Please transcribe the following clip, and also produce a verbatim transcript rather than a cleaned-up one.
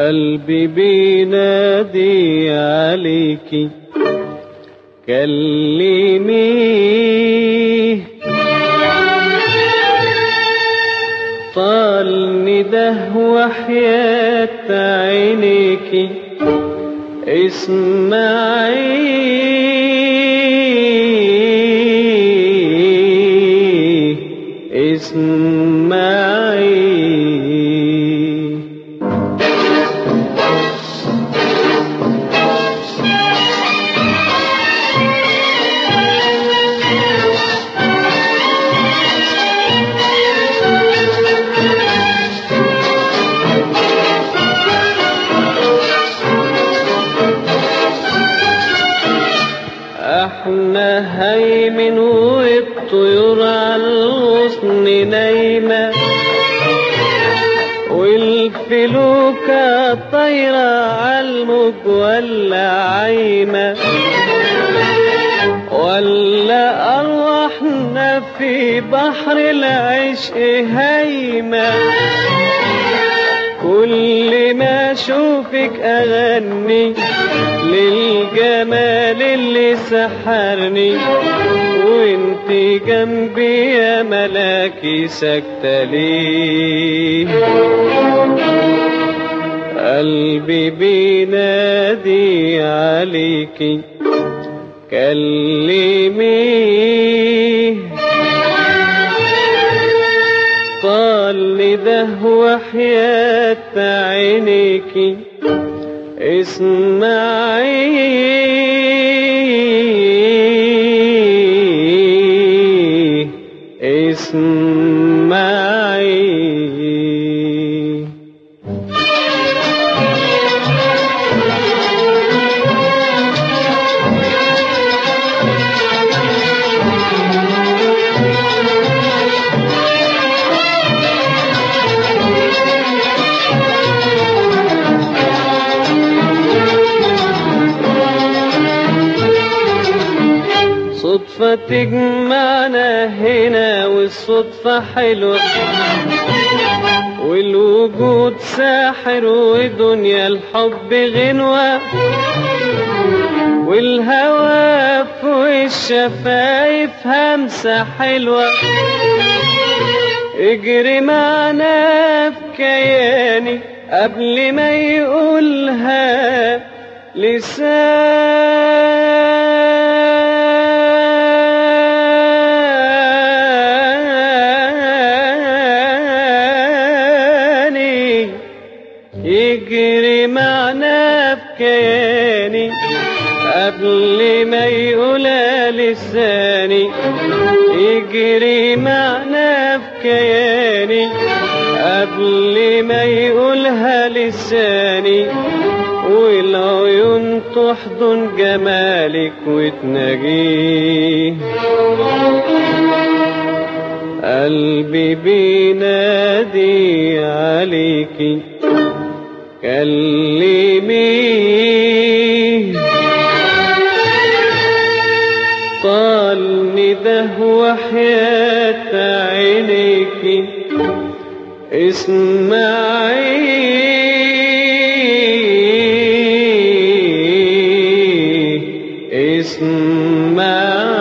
قلبي بينادي عليكي كلميه، طال نده وحياة عينيكي اسمعيه اسمعيه. احنا هيمن والطيور عالغصن نايمة، والفلوكة طايرة عالموج ولا عايمة، ولا أرواحنا في بحر العشق هايمة. كل ما اشوفك اغني للجمال اللي سحرني، وانت جنبي يا ملاكي ساكتة ليه؟ قلبي بينادي عليكي كلميه، طال نده وحياة عينيكي اسمعيه اسمعيه. صدفة تجمعنا هنا والصدفة حلوة، والوجود ساحر ودنيا الحب غنوة، والهوى في الشفايف همسة حلوة. اجري معنا في كياني قبل ما يقولها لساني، يجري معنا في كياني قبل ما يقولها لساني، يجري معنا في كياني قبل ما يقولها لساني، والعيون تحضن جمالك وتناجيه. قلبي بينادي عليكي كلميه، طال نده وحياة عينيكي اسمعيه اسمعيه.